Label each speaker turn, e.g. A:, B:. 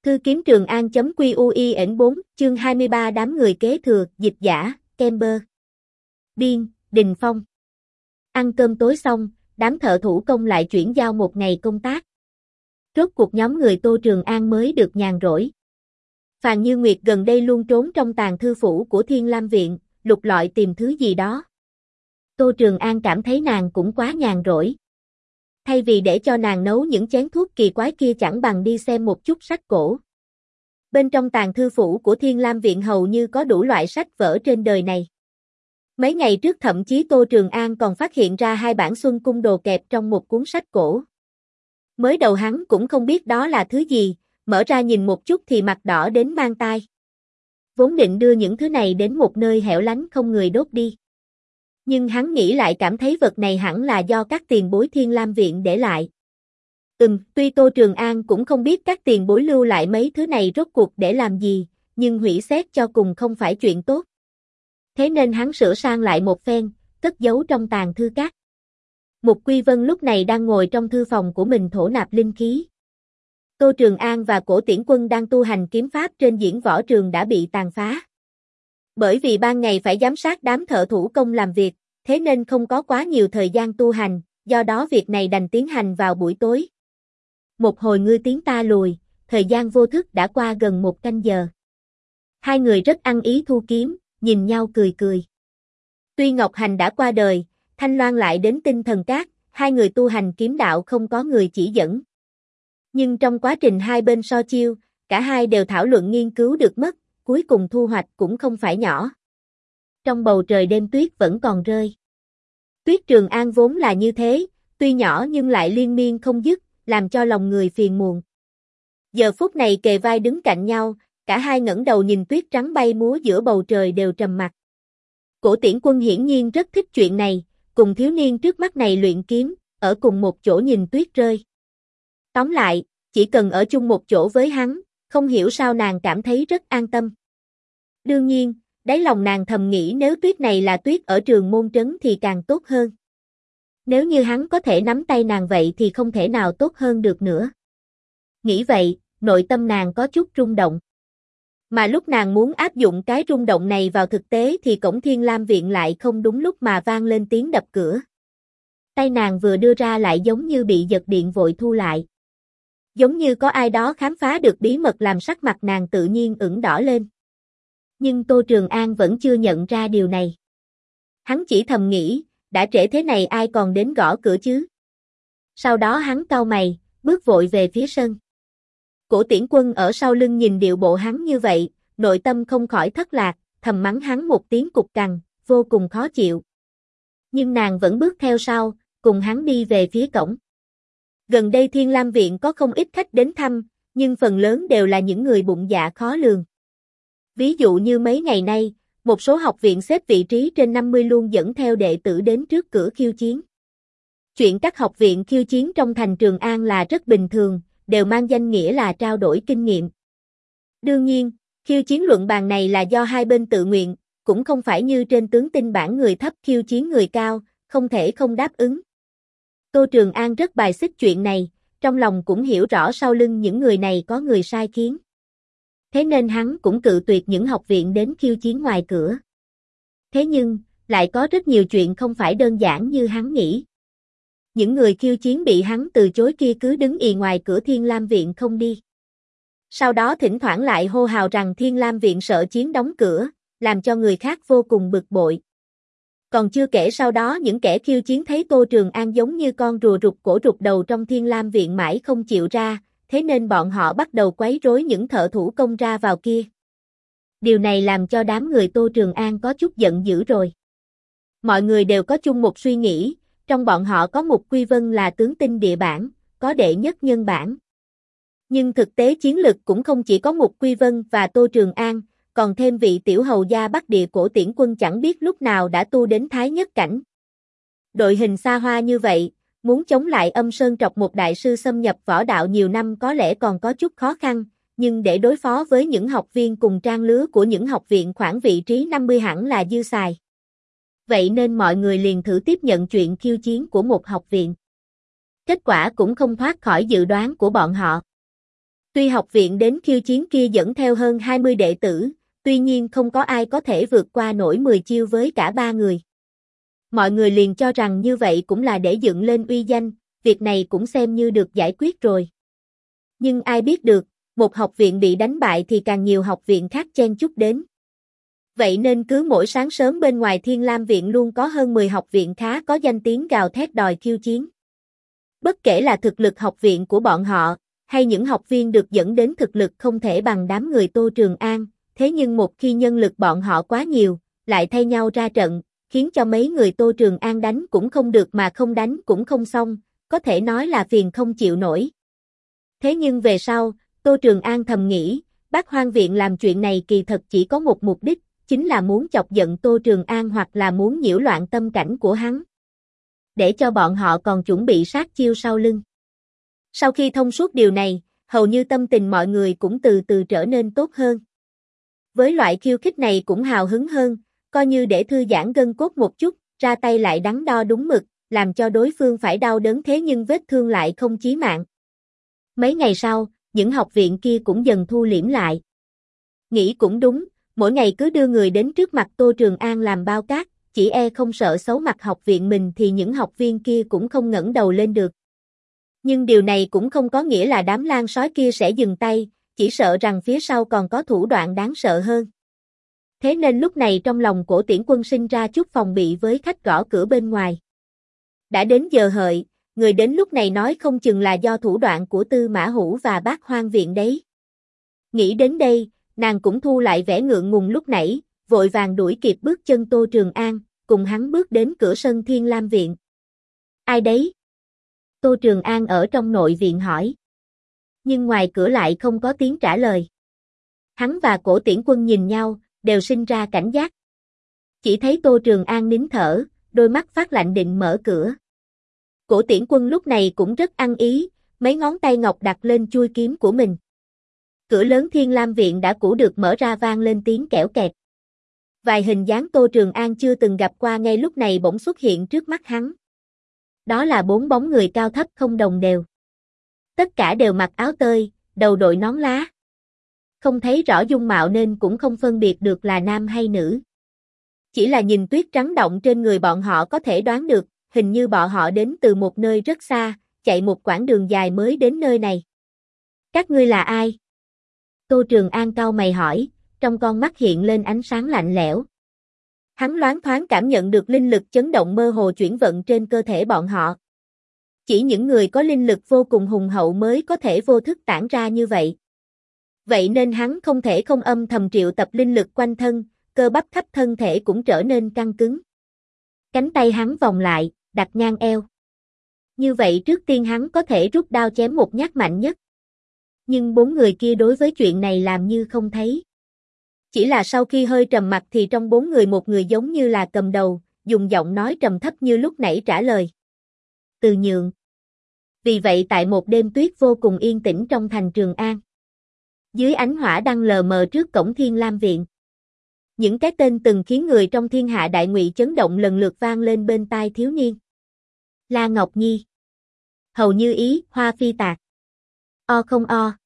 A: Thư kiếm Trường An.QUIN 4, chương 23 đám người kế thừa, dịch giả, Kemper. Biên, Đình Phong. Ăn cơm tối xong, đám thợ thủ công lại chuyển giao một ngày công tác. Rốt cuộc nhóm người Tô Trường An mới được nhàn rỗi. Phàn Như Nguyệt gần đây luôn trốn trong tàng thư phủ của Thiên Lam Viện, lục lọi tìm thứ gì đó. Tô Trường An cảm thấy nàng cũng quá nhàn rỗi. Thay vì để cho nàng nấu những chén thuốc kỳ quái kia chẳng bằng đi xem một chút sách cổ. Bên trong tàng thư phủ của Thiên Lam Viện hầu như có đủ loại sách vở trên đời này. Mấy ngày trước thậm chí Tô Trường An còn phát hiện ra 2 bản Xuân Cung Đồ kẹp trong một cuốn sách cổ. Mới đầu hắn cũng không biết đó là thứ gì, mở ra nhìn một chút thì mặt đỏ đến mang tai. Vốn định đưa những thứ này đến một nơi hẻo lánh không người đốt đi. Nhưng hắn nghĩ lại cảm thấy vật này hẳn là do các tiền bối Thiên Lam Viện để lại. Tuy Tô Trường An cũng không biết các tiền bối lưu lại mấy thứ này rốt cuộc để làm gì, nhưng hủy xét cho cùng không phải chuyện tốt. Thế nên hắn sửa sang lại một phen, cất giấu trong tàng thư các. Mục Quy Vân lúc này đang ngồi trong thư phòng của mình thổ nạp linh khí. Tô Trường An và Cổ Tiễn Quân đang tu hành kiếm pháp trên diễn võ trường đã bị tàn phá. Bởi vì ban ngày phải giám sát đám thợ thủ công làm việc, thế nên không có quá nhiều thời gian tu hành, do đó việc này đành tiến hành vào buổi tối. Một hồi ngươi tiến ta lùi, thời gian vô thức đã qua gần 1 canh giờ. Hai người rất ăn ý thu kiếm, nhìn nhau cười cười. Tuy Ngọc Hành đã qua đời, Thanh Loan lại đến Tinh Thần Các, hai người tu hành kiếm đạo không có người chỉ dẫn. Nhưng trong quá trình hai bên so chiêu, cả hai đều thảo luận nghiên cứu được mất, cuối cùng thu hoạch cũng không phải nhỏ. Trong bầu trời đêm tuyết vẫn còn rơi. Tuyết Trường An vốn là như thế, tuy nhỏ nhưng lại liên miên không dứt, làm cho lòng người phiền muộn. Giờ phút này kề vai đứng cạnh nhau, cả hai ngẩng đầu nhìn tuyết trắng bay múa giữa bầu trời đều trầm mặc. Cổ Tiễn Quân hiển nhiên rất thích chuyện này, cùng thiếu niên trước mắt này luyện kiếm, ở cùng một chỗ nhìn tuyết rơi. Tóm lại, chỉ cần ở chung một chỗ với hắn, không hiểu sao nàng cảm thấy rất an tâm. Đương nhiên, đáy lòng nàng thầm nghĩ nếu tuyết này là tuyết ở Trường Môn Trấn thì càng tốt hơn. Nếu như hắn có thể nắm tay nàng vậy thì không thể nào tốt hơn được nữa. Nghĩ vậy, nội tâm nàng có chút rung động. Mà lúc nàng muốn áp dụng cái rung động này vào thực tế thì cổng Thiên Lam Viện lại không đúng lúc mà vang lên tiếng đập cửa. Tay nàng vừa đưa ra lại giống như bị giật điện vội thu lại. Giống như có ai đó khám phá được bí mật làm sắc mặt nàng tự nhiên ửng đỏ lên. Nhưng Tô Trường An vẫn chưa nhận ra điều này. Hắn chỉ thầm nghĩ, đã trễ thế này ai còn đến gõ cửa chứ? Sau đó hắn cau mày, bước vội về phía sân. Cổ Tiễn Quân ở sau lưng nhìn điệu bộ hắn như vậy, nội tâm không khỏi thất lạc, thầm mắng hắn một tiếng cục cằn, vô cùng khó chịu. Nhưng nàng vẫn bước theo sau, cùng hắn đi về phía cổng. Gần đây Thiên Lam Viện có không ít khách đến thăm, nhưng phần lớn đều là những người bụng dạ khó lường. Ví dụ như mấy ngày nay, một số học viện xếp vị trí trên 50 luôn dẫn theo đệ tử đến trước cửa khiêu chiến. Chuyện các học viện khiêu chiến trong thành Trường An là rất bình thường, đều mang danh nghĩa là trao đổi kinh nghiệm. Đương nhiên, khiêu chiến luận bàn này là do hai bên tự nguyện, cũng không phải như trên tướng tin bản người thấp khiêu chiến người cao, không thể không đáp ứng. Tô Trường An rất bài xích chuyện này, trong lòng cũng hiểu rõ sau lưng những người này có người sai khiến. Thế nên hắn cũng cự tuyệt những học viện đến khiêu chiến ngoài cửa. Thế nhưng, lại có rất nhiều chuyện không phải đơn giản như hắn nghĩ. Những người khiêu chiến bị hắn từ chối kia cứ đứng ì ngoài cửa Thiên Lam Viện không đi. Sau đó thỉnh thoảng lại hô hào rằng Thiên Lam Viện sợ chiến đóng cửa, làm cho người khác vô cùng bực bội. Còn chưa kể sau đó những kẻ khiêu chiến thấy Tô Trường An giống như con rùa rụt cổ rụt đầu trong Thiên Lam Viện mãi không chịu ra, thế nên bọn họ bắt đầu quấy rối những thợ thủ công ra vào kia. Điều này làm cho đám người Tô Trường An có chút giận dữ rồi. Mọi người đều có chung một suy nghĩ, trong bọn họ có Mục Quy Vân là tướng tinh địa bản, có đệ nhất nhân bản. Nhưng thực tế chiến lực cũng không chỉ có Mục Quy Vân và Tô Trường An, còn thêm vị tiểu hầu gia Bắc Địa Cổ Tiễn Quân chẳng biết lúc nào đã tu đến thái nhất cảnh. Đội hình xa hoa như vậy, muốn chống lại Âm Sơn Trọc một đại sư xâm nhập võ đạo nhiều năm có lẽ còn có chút khó khăn, nhưng để đối phó với những học viên cùng trang lứa của những học viện khoảng vị trí 50 hẳn là dư xài. Vậy nên mọi người liền thử tiếp nhận chuyện khiêu chiến của một học viện. Kết quả cũng không thoát khỏi dự đoán của bọn họ. Tuy học viện đến khiêu chiến kia dẫn theo hơn 20 đệ tử, tuy nhiên không có ai có thể vượt qua nổi 10 chiêu với cả 3 người. Mọi người liền cho rằng như vậy cũng là để dựng lên uy danh, việc này cũng xem như được giải quyết rồi. Nhưng ai biết được, một học viện bị đánh bại thì càng nhiều học viện khác chen chúc đến. Vậy nên cứ mỗi sáng sớm bên ngoài Thiên Lam Viện luôn có hơn 10 học viện khá có danh tiếng gào thét đòi khiêu chiến. Bất kể là thực lực học viện của bọn họ, hay những học viên được dẫn đến thực lực không thể bằng đám người Tô Trường An, thế nhưng một khi nhân lực bọn họ quá nhiều, lại thay nhau ra trận, khiến cho mấy người Tô Trường An đánh cũng không được mà không đánh cũng không xong, có thể nói là phiền không chịu nổi. Thế nhưng về sau, Tô Trường An thầm nghĩ, Bác Hoang Viện làm chuyện này kỳ thật chỉ có một mục đích, chính là muốn chọc giận Tô Trường An hoặc là muốn nhiễu loạn tâm cảnh của hắn. Để cho bọn họ còn chuẩn bị sát chiêu sau lưng. Sau khi thông suốt điều này, hầu như tâm tình mọi người cũng từ từ trở nên tốt hơn. Với loại khiêu khích này cũng hào hứng hơn, coi như để thư giãn gân cốt một chút, ra tay lại đắn đo đúng mực, làm cho đối phương phải đau đớn thế nhưng vết thương lại không chí mạng. Mấy ngày sau, những học viện kia cũng dần thu liễm lại. Nghĩ cũng đúng, mỗi ngày cứ đưa người đến trước mặt Tô Trường An làm bao cát, chỉ e không sợ xấu mặt học viện mình thì những học viên kia cũng không ngẩng đầu lên được. Nhưng điều này cũng không có nghĩa là đám lang sói kia sẽ dừng tay, chỉ sợ rằng phía sau còn có thủ đoạn đáng sợ hơn. Thế nên lúc này trong lòng Cổ Tiễn Quân sinh ra chút phòng bị với khách gõ cửa bên ngoài. Đã đến giờ hợi, người đến lúc này nói không chừng là do thủ đoạn của Tư Mã Hữu và Bác Hoang Viện đấy. Nghĩ đến đây, nàng cũng thu lại vẻ ngượng ngùng lúc nãy, vội vàng đuổi kịp bước chân Tô Trường An, cùng hắn bước đến cửa sân Thiên Lam Viện. Ai đấy? Tô Trường An ở trong nội viện hỏi. Nhưng ngoài cửa lại không có tiếng trả lời. Hắn và Cổ Tiễn Quân nhìn nhau, đều sinh ra cảnh giác. Chỉ thấy Tô Trường An nín thở, đôi mắt phát lạnh định mở cửa. Cổ Tiễn Quân lúc này cũng rất ăn ý, mấy ngón tay ngọc đặt lên chuôi kiếm của mình. Cửa lớn Thiên Lam Viện đã cũ được mở ra vang lên tiếng kẽo kẹt. Vài hình dáng Tô Trường An chưa từng gặp qua ngay lúc này bỗng xuất hiện trước mắt hắn. Đó là 4 bóng người cao thấp không đồng đều. Tất cả đều mặc áo tơi, đầu đội nón lá. Không thấy rõ dung mạo nên cũng không phân biệt được là nam hay nữ. Chỉ là nhìn tuyết trắng động trên người bọn họ có thể đoán được, hình như bọn họ đến từ một nơi rất xa, chạy một quãng đường dài mới đến nơi này. Các ngươi là ai? Tô Trường An cau mày hỏi, trong con mắt hiện lên ánh sáng lạnh lẽo. Hắn loáng thoáng cảm nhận được linh lực chấn động mơ hồ chuyển vận trên cơ thể bọn họ. Chỉ những người có linh lực vô cùng hùng hậu mới có thể vô thức tản ra như vậy. Vậy nên hắn không thể không âm thầm triệu tập linh lực quanh thân, cơ bắp khắp thân thể cũng trở nên căng cứng. Cánh tay hắn vòng lại, đặt ngang eo. Như vậy trước tiên hắn có thể rút đao chém một nhát mạnh nhất. Nhưng 4 người kia đối với chuyện này làm như không thấy. Chỉ là sau khi hơi trầm mặt thì trong 4 người một người giống như là cầm đầu, dùng giọng nói trầm thấp như lúc nãy trả lời. Từ Nhượng. Vì vậy tại một đêm tuyết vô cùng yên tĩnh trong thành Trường An. Dưới ánh hỏa đăng lờ mờ trước cổng Thiên Lam Viện. Những cái tên từng khiến người trong thiên hạ đại ngụy chấn động lần lượt vang lên bên tai thiếu niên. La Ngọc Nhi. Hầu Như Ý, Hoa Phi Tạc. O không o.